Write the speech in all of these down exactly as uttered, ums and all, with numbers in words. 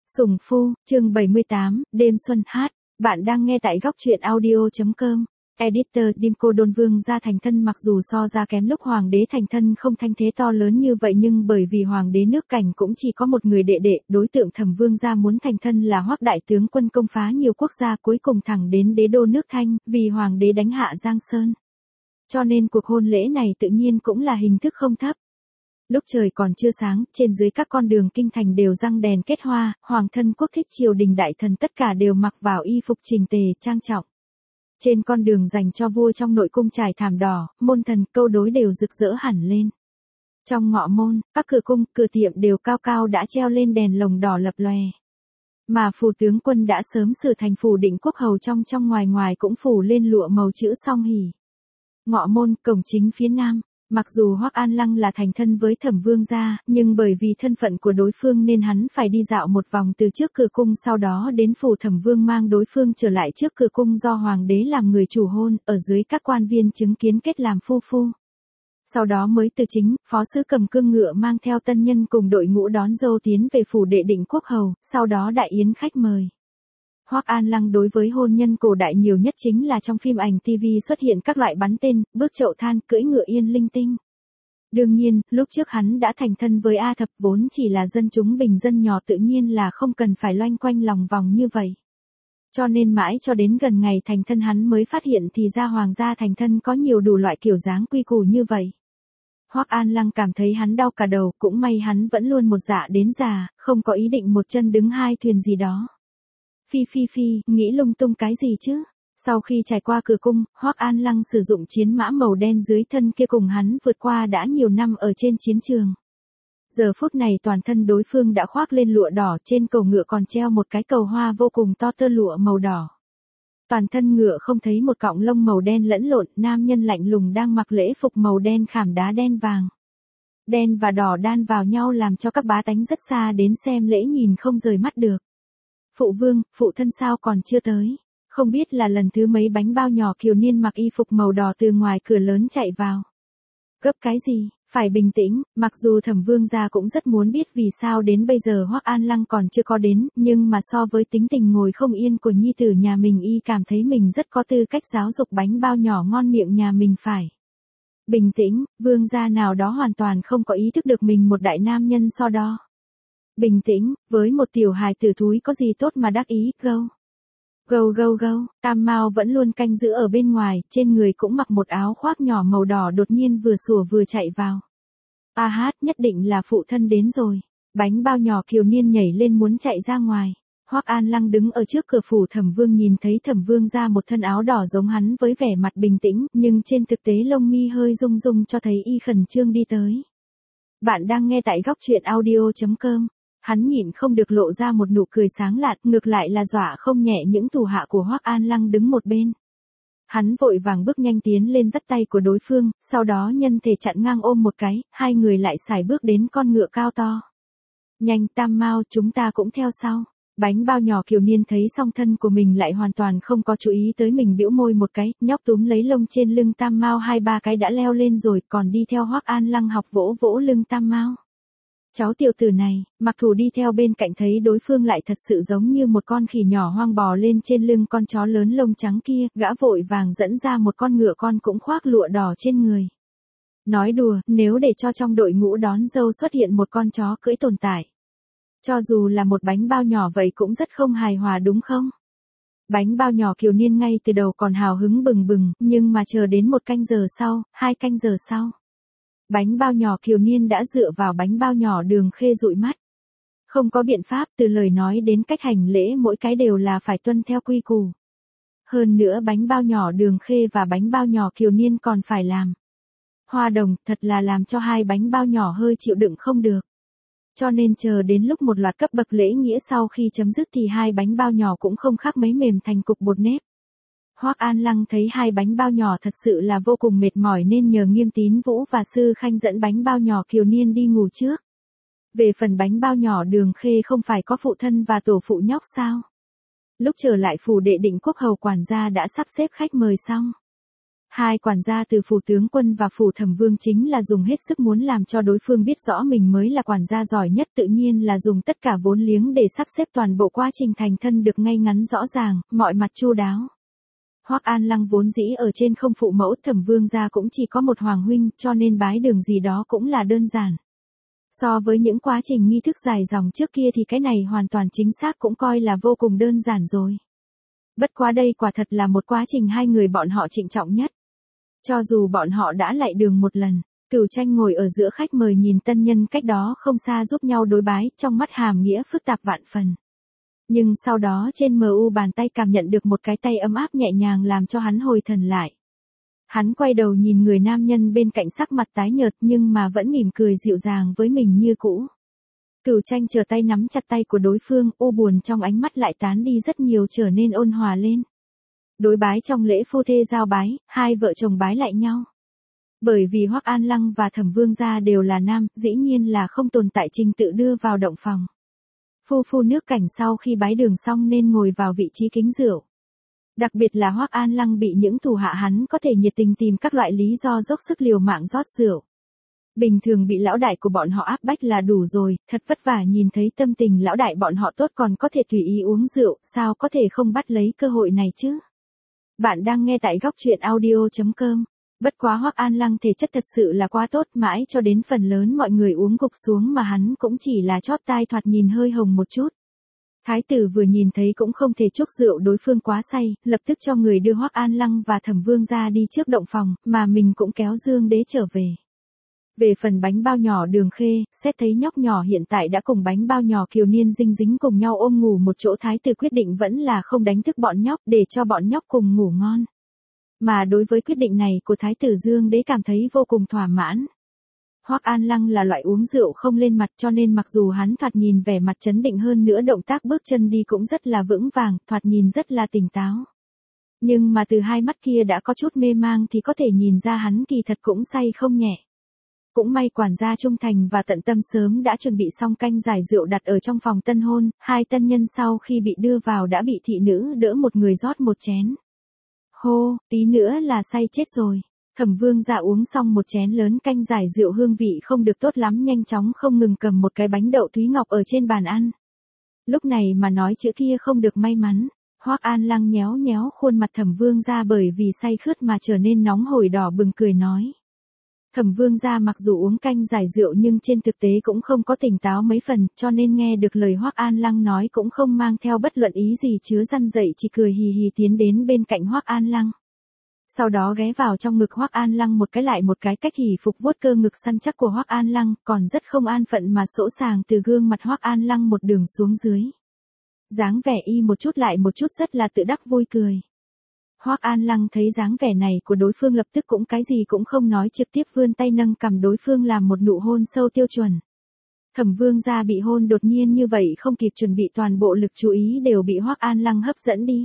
Sủng Phu, chương bảy mươi tám, đêm xuân hát. Bạn đang nghe tại góc truyện audio.com. Editor Dimco Đôn Vương gia thành thân mặc dù so ra kém lúc hoàng đế thành thân không thanh thế to lớn như vậy nhưng bởi vì hoàng đế nước Cảnh cũng chỉ có một người đệ đệ, đối tượng Thẩm Vương gia muốn thành thân là Hoắc đại tướng quân công phá nhiều quốc gia cuối cùng thẳng đến đế đô nước Thanh, vì hoàng đế đánh hạ Giang Sơn. Cho nên cuộc hôn lễ này tự nhiên cũng là hình thức không thấp. Lúc trời còn chưa sáng, trên dưới các con đường kinh thành đều răng đèn kết hoa, hoàng thân quốc thích triều đình đại thần tất cả đều mặc vào y phục chỉnh tề, trang trọng. Trên con đường dành cho vua trong nội cung trải thảm đỏ, môn thần, câu đối đều rực rỡ hẳn lên. Trong ngọ môn, các cửa cung, cửa tiệm đều cao cao đã treo lên đèn lồng đỏ lập lòe. Mà phủ tướng quân đã sớm sửa thành phủ định quốc hầu trong trong ngoài ngoài cũng phủ lên lụa màu chữ song hỷ. Ngọ môn, cổng chính phía nam. Mặc dù Hoắc An Lăng là thành thân với Thẩm Vương gia, nhưng bởi vì thân phận của đối phương nên hắn phải đi dạo một vòng từ trước cửa cung sau đó đến phủ Thẩm Vương mang đối phương trở lại trước cửa cung do hoàng đế làm người chủ hôn, ở dưới các quan viên chứng kiến kết làm phu phu. Sau đó mới từ chính, phó sứ cầm cương ngựa mang theo tân nhân cùng đội ngũ đón dâu tiến về phủ đệ định quốc hầu, sau đó đại yến khách mời. Hoắc An Lăng đối với hôn nhân cổ đại nhiều nhất chính là trong phim ảnh ti vi xuất hiện các loại bắn tên, bước chậu than, cưỡi ngựa yên linh tinh. Đương nhiên, lúc trước hắn đã thành thân với A Thập vốn chỉ là dân chúng bình dân nhỏ tự nhiên là không cần phải loanh quanh lòng vòng như vậy. Cho nên mãi cho đến gần ngày thành thân hắn mới phát hiện thì ra hoàng gia thành thân có nhiều đủ loại kiểu dáng quy củ như vậy. Hoắc An Lăng cảm thấy hắn đau cả đầu, cũng may hắn vẫn luôn một dạ đến già, không có ý định một chân đứng hai thuyền gì đó. Phi phi phi, nghĩ lung tung cái gì chứ? Sau khi trải qua cửa cung, Hoắc An Lăng sử dụng chiến mã màu đen dưới thân kia cùng hắn vượt qua đã nhiều năm ở trên chiến trường. Giờ phút này toàn thân đối phương đã khoác lên lụa đỏ, trên cầu ngựa còn treo một cái cầu hoa vô cùng to tơ lụa màu đỏ. Toàn thân ngựa không thấy một cọng lông màu đen lẫn lộn, nam nhân lạnh lùng đang mặc lễ phục màu đen khảm đá đen vàng. Đen và đỏ đan vào nhau làm cho các bá tánh rất xa đến xem lễ nhìn không rời mắt được. Phụ vương, phụ thân sao còn chưa tới? Không biết là lần thứ mấy bánh bao nhỏ Kiều Niên mặc y phục màu đỏ từ ngoài cửa lớn chạy vào. Gấp cái gì? Phải bình tĩnh, mặc dù Thẩm Vương gia cũng rất muốn biết vì sao đến bây giờ Hoắc An Lăng còn chưa có đến, nhưng mà so với tính tình ngồi không yên của nhi tử nhà mình y cảm thấy mình rất có tư cách giáo dục bánh bao nhỏ ngon miệng nhà mình phải. Bình tĩnh, vương gia nào đó hoàn toàn không có ý thức được mình một đại nam nhân so đo. Bình tĩnh, với một tiểu hài tử thúi có gì tốt mà đắc ý, gâu. Gâu gâu gâu, Tam Mao vẫn luôn canh giữ ở bên ngoài, trên người cũng mặc một áo khoác nhỏ màu đỏ đột nhiên vừa sủa vừa chạy vào. A hát, nhất định là phụ thân đến rồi. Bánh bao nhỏ Kiều Niên nhảy lên muốn chạy ra ngoài. Hoắc An Lăng đứng ở trước cửa phủ Thẩm Vương nhìn thấy Thẩm Vương ra một thân áo đỏ giống hắn với vẻ mặt bình tĩnh, nhưng trên thực tế lông mi hơi rung rung cho thấy y khẩn trương đi tới. Bạn đang nghe tại góc truyện audio.com. Hắn nhịn không được lộ ra một nụ cười sáng lạn, ngược lại là dọa không nhẹ những thủ hạ của Hoắc An Lăng đứng một bên. Hắn vội vàng bước nhanh tiến lên dắt tay của đối phương, sau đó nhân thể chặn ngang ôm một cái, hai người lại sải bước đến con ngựa cao to. Nhanh Tam Mao, chúng ta cũng theo sau. Bánh bao nhỏ Kiều Niên thấy song thân của mình lại hoàn toàn không có chú ý tới mình bĩu môi một cái, nhóc túm lấy lông trên lưng Tam Mao hai ba cái đã leo lên rồi, còn đi theo Hoắc An Lăng học vỗ vỗ lưng Tam Mao. Cháu tiểu tử này, mặc thủ đi theo bên cạnh thấy đối phương lại thật sự giống như một con khỉ nhỏ hoang bò lên trên lưng con chó lớn lông trắng kia, gã vội vàng dẫn ra một con ngựa con cũng khoác lụa đỏ trên người. Nói đùa, nếu để cho trong đội ngũ đón dâu xuất hiện một con chó cưỡi tồn tại. Cho dù là một bánh bao nhỏ vậy cũng rất không hài hòa đúng không? Bánh bao nhỏ Kiều Niên ngay từ đầu còn hào hứng bừng bừng, nhưng mà chờ đến một canh giờ sau, hai canh giờ sau. Bánh bao nhỏ Kiều Niên đã dựa vào bánh bao nhỏ Đường Khê dụi mắt. Không có biện pháp, từ lời nói đến cách hành lễ mỗi cái đều là phải tuân theo quy củ. Hơn nữa bánh bao nhỏ Đường Khê và bánh bao nhỏ Kiều Niên còn phải làm. Hoa đồng, thật là làm cho hai bánh bao nhỏ hơi chịu đựng không được. Cho nên chờ đến lúc một loạt cấp bậc lễ nghĩa sau khi chấm dứt thì hai bánh bao nhỏ cũng không khác mấy mềm thành cục bột nếp. Hoắc An Lăng thấy hai bánh bao nhỏ thật sự là vô cùng mệt mỏi nên nhờ Nghiêm Tín Vũ và Sư Khanh dẫn bánh bao nhỏ Kiều Niên đi ngủ trước. Về phần bánh bao nhỏ Đường Khê không phải có phụ thân và tổ phụ nhóc sao? Lúc trở lại phủ đệ định quốc hầu quản gia đã sắp xếp khách mời xong. Hai quản gia từ phủ tướng quân và phủ thẩm vương chính là dùng hết sức muốn làm cho đối phương biết rõ mình mới là quản gia giỏi nhất, tự nhiên là dùng tất cả vốn liếng để sắp xếp toàn bộ quá trình thành thân được ngay ngắn rõ ràng, mọi mặt chu đáo. Hoắc An Lăng vốn dĩ ở trên không phụ mẫu, thẩm vương gia cũng chỉ có một hoàng huynh, cho nên bái đường gì đó cũng là đơn giản. So với những quá trình nghi thức dài dòng trước kia thì cái này hoàn toàn chính xác cũng coi là vô cùng đơn giản rồi. Bất quá đây quả thật là một quá trình hai người bọn họ trịnh trọng nhất. Cho dù bọn họ đã lại đường một lần, Cửu Tranh ngồi ở giữa khách mời nhìn tân nhân cách đó không xa giúp nhau đối bái, trong mắt hàm nghĩa phức tạp vạn phần. Nhưng sau đó trên mờ u bàn tay cảm nhận được một cái tay ấm áp nhẹ nhàng làm cho hắn hồi thần lại. Hắn quay đầu nhìn người nam nhân bên cạnh, sắc mặt tái nhợt nhưng mà vẫn mỉm cười dịu dàng với mình như cũ. Cửu Tranh trở tay nắm chặt tay của đối phương, u buồn trong ánh mắt lại tán đi rất nhiều, trở nên ôn hòa lên. Đối bái trong lễ phu thê giao bái, hai vợ chồng bái lại nhau. Bởi vì Hoắc An Lăng và Thẩm Vương gia đều là nam, dĩ nhiên là không tồn tại trình tự đưa vào động phòng. Phu phu nước cảnh sau khi bái đường xong nên ngồi vào vị trí kính rượu. Đặc biệt là Hoắc An Lăng bị những thủ hạ hắn có thể nhiệt tình tìm các loại lý do dốc sức liều mạng rót rượu. Bình thường bị lão đại của bọn họ áp bách là đủ rồi, thật vất vả nhìn thấy tâm tình lão đại bọn họ tốt còn có thể tùy ý uống rượu, sao có thể không bắt lấy cơ hội này chứ? Bạn đang nghe tại góc truyện audio chấm com. Bất quá Hoắc An Lăng thể chất thật sự là quá tốt, mãi cho đến phần lớn mọi người uống gục xuống mà hắn cũng chỉ là chót tai, thoạt nhìn hơi hồng một chút. Thái tử vừa nhìn thấy cũng không thể chúc rượu đối phương quá say, lập tức cho người đưa Hoắc An Lăng và Thẩm Vương gia đi trước động phòng, mà mình cũng kéo Dương Đế trở về. Về phần bánh bao nhỏ Đường Khê, xét thấy nhóc nhỏ hiện tại đã cùng bánh bao nhỏ Kiều Niên Dinh dính cùng nhau ôm ngủ một chỗ, thái tử quyết định vẫn là không đánh thức bọn nhóc để cho bọn nhóc cùng ngủ ngon. Mà đối với quyết định này của thái tử, Dương Đế cảm thấy vô cùng thỏa mãn. Hoắc An Lăng là loại uống rượu không lên mặt, cho nên mặc dù hắn thoạt nhìn vẻ mặt trấn định hơn nữa, động tác bước chân đi cũng rất là vững vàng, thoạt nhìn rất là tỉnh táo. Nhưng mà từ hai mắt kia đã có chút mê mang thì có thể nhìn ra hắn kỳ thật cũng say không nhẹ. Cũng may quản gia trung thành và tận tâm sớm đã chuẩn bị xong canh giải rượu đặt ở trong phòng tân hôn, hai tân nhân sau khi bị đưa vào đã bị thị nữ đỡ một người rót một chén. Hô, tí nữa là say chết rồi. Thẩm Vương gia uống xong một chén lớn canh giải rượu hương vị không được tốt lắm, nhanh chóng không ngừng cầm một cái bánh đậu Thúy Ngọc ở trên bàn ăn. Lúc này mà nói chữ kia không được may mắn. Hoắc An Lăng nhéo nhéo khuôn mặt Thẩm Vương gia bởi vì say khướt mà trở nên nóng hổi đỏ bừng, cười nói. Thẩm Vương gia mặc dù uống canh giải rượu nhưng trên thực tế cũng không có tỉnh táo mấy phần, cho nên nghe được lời Hoắc An Lăng nói cũng không mang theo bất luận ý gì chứa răn dậy, chỉ cười hì hì tiến đến bên cạnh Hoắc An Lăng. Sau đó ghé vào trong ngực Hoắc An Lăng một cái lại một cái, cách hỉ phục vuốt cơ ngực săn chắc của Hoắc An Lăng, còn rất không an phận mà sỗ sàng từ gương mặt Hoắc An Lăng một đường xuống dưới. Dáng vẻ y một chút lại một chút rất là tự đắc vui cười. Hoắc An Lăng thấy dáng vẻ này của đối phương lập tức cũng cái gì cũng không nói, trực tiếp vươn tay nâng cằm đối phương làm một nụ hôn sâu tiêu chuẩn. Thẩm Vương gia bị hôn đột nhiên như vậy không kịp chuẩn bị, toàn bộ lực chú ý đều bị Hoắc An Lăng hấp dẫn đi.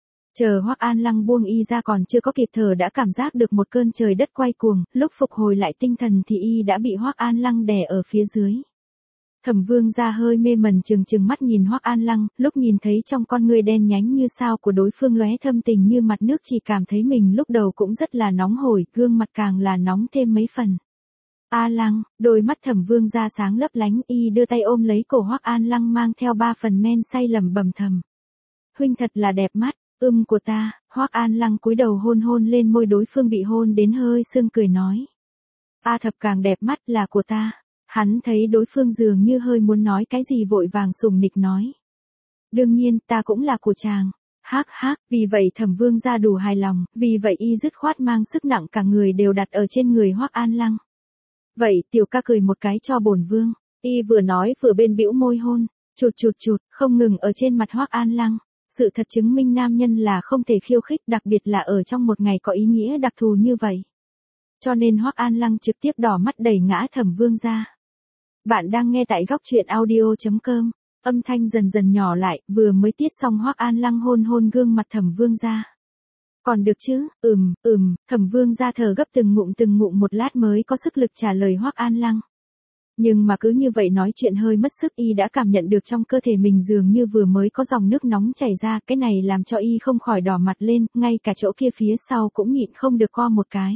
Chờ Hoắc An Lăng buông y ra còn chưa có kịp thở đã cảm giác được một cơn trời đất quay cuồng, lúc phục hồi lại tinh thần thì y đã bị Hoắc An Lăng đè ở phía dưới. Thẩm Vương gia hơi mê mẩn trừng trừng mắt nhìn Hoắc An Lăng, lúc nhìn thấy trong con ngươi đen nhánh như sao của đối phương lóe thâm tình như mặt nước, chỉ cảm thấy mình lúc đầu cũng rất là nóng hổi, gương mặt càng là nóng thêm mấy phần. A Lăng, đôi mắt Thẩm Vương gia sáng lấp lánh, y đưa tay ôm lấy cổ Hoắc An Lăng mang theo ba phần men say lẩm bẩm thầm. Huynh thật là đẹp mắt, ưm của ta. Hoắc An Lăng cúi đầu hôn hôn lên môi đối phương bị hôn đến hơi sưng, cười nói. A thập càng đẹp mắt là của ta. Hắn thấy đối phương dường như hơi muốn nói cái gì vội vàng sùng nịch nói. Đương nhiên ta cũng là của chàng. Hắc hắc, vì vậy Thẩm Vương gia đủ hài lòng, vì vậy y dứt khoát mang sức nặng cả người đều đặt ở trên người Hoắc An Lăng. Vậy tiểu ca cười một cái cho bổn vương. Y vừa nói vừa bên bĩu môi hôn, chụt chụt chụt, không ngừng ở trên mặt Hoắc An Lăng. Sự thật chứng minh nam nhân là không thể khiêu khích, đặc biệt là ở trong một ngày có ý nghĩa đặc thù như vậy. Cho nên Hoắc An Lăng trực tiếp đỏ mắt đẩy ngã Thẩm Vương gia. Bạn đang nghe tại góc truyện audio chấm com. Âm thanh dần dần nhỏ lại, vừa mới tiết xong Hoắc An Lăng hôn hôn gương mặt Thẩm Vương gia. Còn được chứ, ừm, ừm, Thẩm Vương gia thở gấp từng ngụm từng ngụm một lát mới có sức lực trả lời Hoắc An Lăng. Nhưng mà cứ như vậy nói chuyện hơi mất sức, y đã cảm nhận được trong cơ thể mình dường như vừa mới có dòng nước nóng chảy ra, cái này làm cho y không khỏi đỏ mặt lên, ngay cả chỗ kia phía sau cũng nhịn không được co một cái.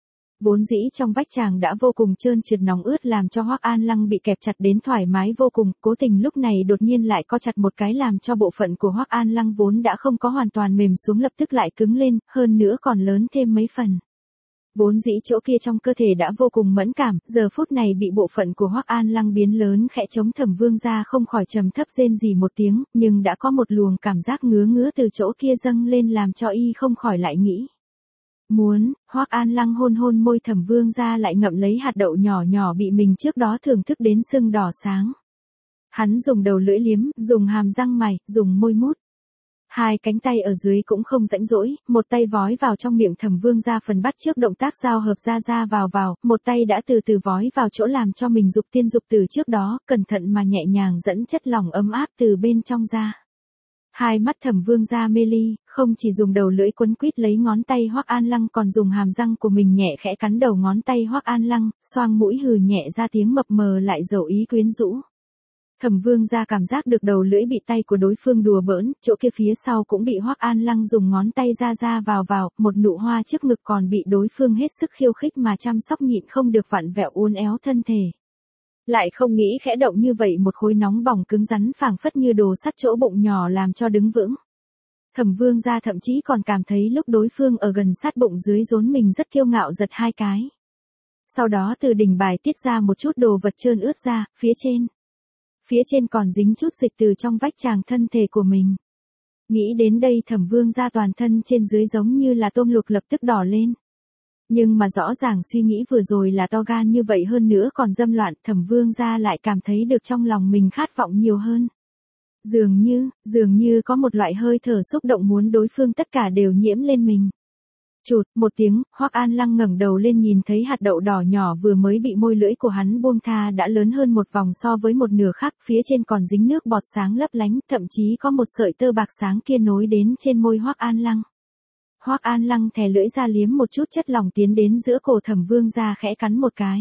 Vốn dĩ trong vách chàng đã vô cùng trơn trượt nóng ướt làm cho Hoắc An Lăng bị kẹp chặt đến thoải mái vô cùng, cố tình lúc này đột nhiên lại co chặt một cái làm cho bộ phận của Hoắc An Lăng vốn đã không có hoàn toàn mềm xuống lập tức lại cứng lên, hơn nữa còn lớn thêm mấy phần. Vốn dĩ chỗ kia trong cơ thể đã vô cùng mẫn cảm, giờ phút này bị bộ phận của Hoắc An Lăng biến lớn khẽ chống Thẩm Vương gia không khỏi trầm thấp rên rỉ một tiếng, nhưng đã có một luồng cảm giác ngứa ngứa từ chỗ kia dâng lên làm cho y không khỏi lại nghĩ. Muốn, Hoắc An Lăng hôn hôn môi Thẩm Vương gia lại ngậm lấy hạt đậu nhỏ nhỏ bị mình trước đó thưởng thức đến sưng đỏ sáng. Hắn dùng đầu lưỡi liếm, dùng hàm răng mày, dùng môi mút. Hai cánh tay ở dưới cũng không rãnh rỗi, một tay vói vào trong miệng Thẩm Vương gia phần bắt trước động tác giao hợp ra ra vào vào, một tay đã từ từ vói vào chỗ làm cho mình dục tiên dục từ trước đó, cẩn thận mà nhẹ nhàng dẫn chất lỏng ấm áp từ bên trong ra. Hai mắt Thẩm Vương gia mê ly, không chỉ dùng đầu lưỡi quấn quýt lấy ngón tay Hoắc An Lăng còn dùng hàm răng của mình nhẹ khẽ cắn đầu ngón tay Hoắc An Lăng, xoang mũi hừ nhẹ ra tiếng mập mờ lại dầu ý quyến rũ. Thẩm Vương gia cảm giác được đầu lưỡi bị tay của đối phương đùa bỡn, chỗ kia phía sau cũng bị Hoắc An Lăng dùng ngón tay ra ra vào vào, một nụ hoa trước ngực còn bị đối phương hết sức khiêu khích mà chăm sóc nhịn không được vặn vẹo uốn éo thân thể. Lại không nghĩ khẽ động như vậy một khối nóng bỏng cứng rắn phảng phất như đồ sắt chỗ bụng nhỏ làm cho đứng vững. Thẩm Vương gia thậm chí còn cảm thấy lúc đối phương ở gần sát bụng dưới rốn mình rất kiêu ngạo giật hai cái. Sau đó từ đỉnh bài tiết ra một chút đồ vật trơn ướt ra, phía trên. Phía trên còn dính chút dịch từ trong vách tràng thân thể của mình. Nghĩ đến đây Thẩm Vương gia toàn thân trên dưới giống như là tôm luộc lập tức đỏ lên. Nhưng mà rõ ràng suy nghĩ vừa rồi là to gan như vậy hơn nữa còn dâm loạn, Thẩm Vương gia lại cảm thấy được trong lòng mình khát vọng nhiều hơn. Dường như, dường như có một loại hơi thở xúc động muốn đối phương tất cả đều nhiễm lên mình. Chụt, một tiếng, Hoắc An Lăng ngẩng đầu lên nhìn thấy hạt đậu đỏ nhỏ vừa mới bị môi lưỡi của hắn buông tha đã lớn hơn một vòng so với một nửa khác, phía trên còn dính nước bọt sáng lấp lánh, thậm chí có một sợi tơ bạc sáng kia nối đến trên môi Hoắc An Lăng. Hoắc An Lăng thè lưỡi ra liếm một chút chất lỏng tiến đến giữa cổ Thẩm Vương gia khẽ cắn một cái.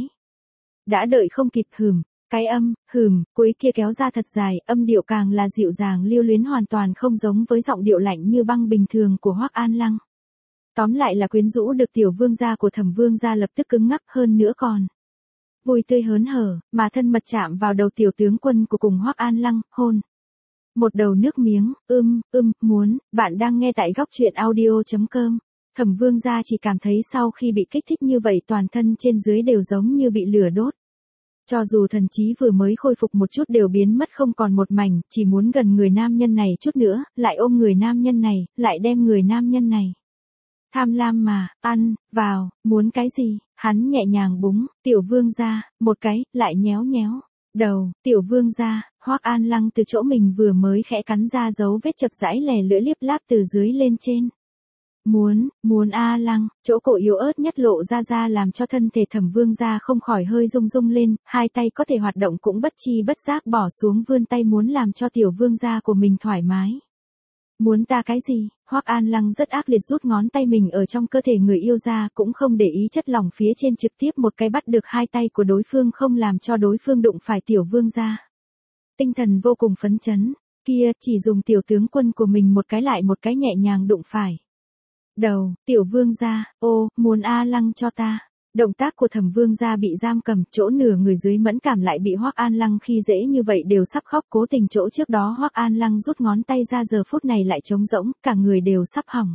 Đã đợi không kịp hửm, cái âm, hửm, cuối kia kéo ra thật dài, âm điệu càng là dịu dàng lưu luyến hoàn toàn không giống với giọng điệu lạnh như băng bình thường của Hoắc An Lăng. Tóm lại là quyến rũ được tiểu vương gia của Thẩm Vương gia lập tức cứng ngắc hơn nữa còn. Vui tươi hớn hở, mà thân mật chạm vào đầu tiểu tướng quân của cùng Hoắc An Lăng, hôn. Một đầu nước miếng, ưm, ưm, muốn, bạn đang nghe tại góc truyện audio chấm com. Thẩm Vương gia chỉ cảm thấy sau khi bị kích thích như vậy toàn thân trên dưới đều giống như bị lửa đốt. Cho dù thần trí vừa mới khôi phục một chút đều biến mất không còn một mảnh, chỉ muốn gần người nam nhân này chút nữa, lại ôm người nam nhân này, lại đem người nam nhân này. Tham lam mà, ăn, vào, muốn cái gì, hắn nhẹ nhàng búng, tiểu vương gia, một cái, lại nhéo nhéo. Đầu, tiểu vương gia, Hoắc An Lăng từ chỗ mình vừa mới khẽ cắn ra dấu vết chập rãi lẻ lưỡi liếp láp từ dưới lên trên. Muốn, muốn A Lăng, chỗ cổ yếu ớt nhất lộ ra ra làm cho thân thể Thẩm Vương gia không khỏi hơi rung rung lên, hai tay có thể hoạt động cũng bất chi bất giác bỏ xuống vươn tay muốn làm cho tiểu vương gia của mình thoải mái. Muốn ta cái gì? Hoắc An Lăng rất ác liệt rút ngón tay mình ở trong cơ thể người yêu ra cũng không để ý chất lỏng phía trên trực tiếp một cái bắt được hai tay của đối phương không làm cho đối phương đụng phải tiểu vương gia. Tinh thần vô cùng phấn chấn, kia chỉ dùng tiểu tướng quân của mình một cái lại một cái nhẹ nhàng đụng phải. Đầu, tiểu vương gia, ô, muốn A Lăng cho ta. Động tác của Thẩm Vương gia bị giam cầm, chỗ nửa người dưới mẫn cảm lại bị Hoắc An Lăng khi dễ như vậy đều sắp khóc, cố tình chỗ trước đó Hoắc An Lăng rút ngón tay ra giờ phút này lại trống rỗng, cả người đều sắp hỏng.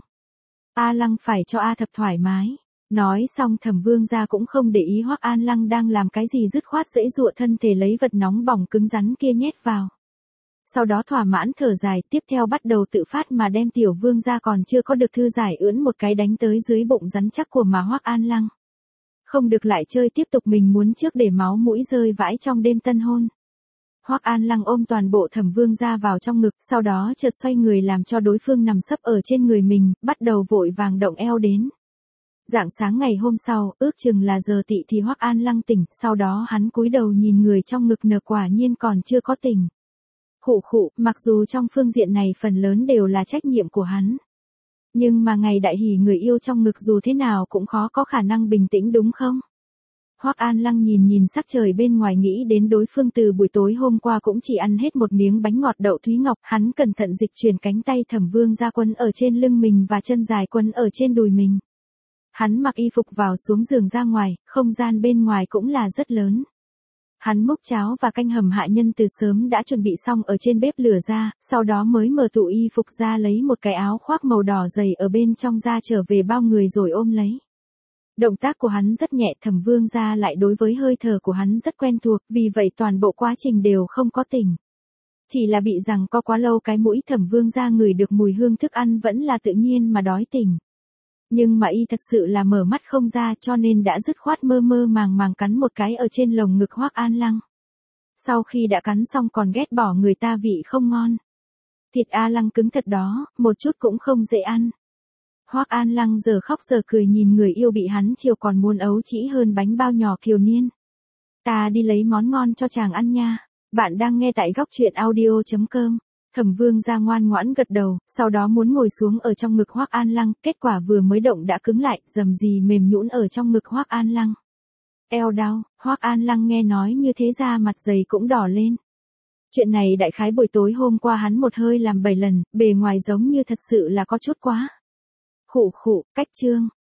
A Lăng phải cho A Thập thoải mái. Nói xong Thẩm Vương gia cũng không để ý Hoắc An Lăng đang làm cái gì dứt khoát giãy giụa thân thể lấy vật nóng bỏng cứng rắn kia nhét vào. Sau đó thỏa mãn thở dài, tiếp theo bắt đầu tự phát mà đem tiểu vương gia còn chưa có được thư giải ưỡn một cái đánh tới dưới bụng rắn chắc của mà Hoắc An Lăng. Không được lại chơi tiếp tục mình muốn trước để máu mũi rơi vãi trong đêm tân hôn. Hoắc An Lăng ôm toàn bộ Thẩm Vương gia vào trong ngực, sau đó chợt xoay người làm cho đối phương nằm sấp ở trên người mình, bắt đầu vội vàng động eo đến. Rạng sáng ngày hôm sau, ước chừng là giờ tị thì Hoắc An Lăng tỉnh, sau đó hắn cúi đầu nhìn người trong ngực nở quả nhiên còn chưa có tỉnh. Khụ khụ, mặc dù trong phương diện này phần lớn đều là trách nhiệm của hắn. Nhưng mà ngày đại hỷ người yêu trong ngực dù thế nào cũng khó có khả năng bình tĩnh đúng không? Hoắc An Lăng nhìn nhìn sắc trời bên ngoài nghĩ đến đối phương từ buổi tối hôm qua cũng chỉ ăn hết một miếng bánh ngọt đậu Thúy Ngọc, hắn cẩn thận dịch chuyển cánh tay Thẩm Vương Gia Quân ở trên lưng mình và chân dài Quân ở trên đùi mình. Hắn mặc y phục vào xuống giường ra ngoài, không gian bên ngoài cũng là rất lớn. Hắn múc cháo và canh hầm hạ nhân từ sớm đã chuẩn bị xong ở trên bếp lửa ra, sau đó mới mở tủ y phục ra lấy một cái áo khoác màu đỏ dày ở bên trong ra trở về bao người rồi ôm lấy. Động tác của hắn rất nhẹ, Thẩm Vương gia lại đối với hơi thở của hắn rất quen thuộc, vì vậy toàn bộ quá trình đều không có tỉnh. Chỉ là bị rằng co quá lâu cái mũi Thẩm Vương gia ngửi được mùi hương thức ăn vẫn là tự nhiên mà đói tỉnh. Nhưng mà y thật sự là mở mắt không ra cho nên đã dứt khoát mơ mơ màng màng cắn một cái ở trên lồng ngực Hoắc An Lăng. Sau khi đã cắn xong còn ghét bỏ người ta vị không ngon. Thịt A Lăng cứng thật đó, một chút cũng không dễ ăn. Hoắc An Lăng giờ khóc giờ cười nhìn người yêu bị hắn chiều còn muốn ấu trĩ hơn bánh bao nhỏ Kiều Niên. Ta đi lấy món ngon cho chàng ăn nha. Bạn đang nghe tại góc truyện audio chấm com. Thẩm Vương gia ngoan ngoãn gật đầu, sau đó muốn ngồi xuống ở trong ngực Hoắc An Lăng, kết quả vừa mới động đã cứng lại, dầm gì mềm nhũn ở trong ngực Hoắc An Lăng. Eo đau, Hoắc An Lăng nghe nói như thế ra mặt dày cũng đỏ lên. Chuyện này đại khái buổi tối hôm qua hắn một hơi làm bảy lần, bề ngoài giống như thật sự là có chút quá. Khụ khụ, cách chương.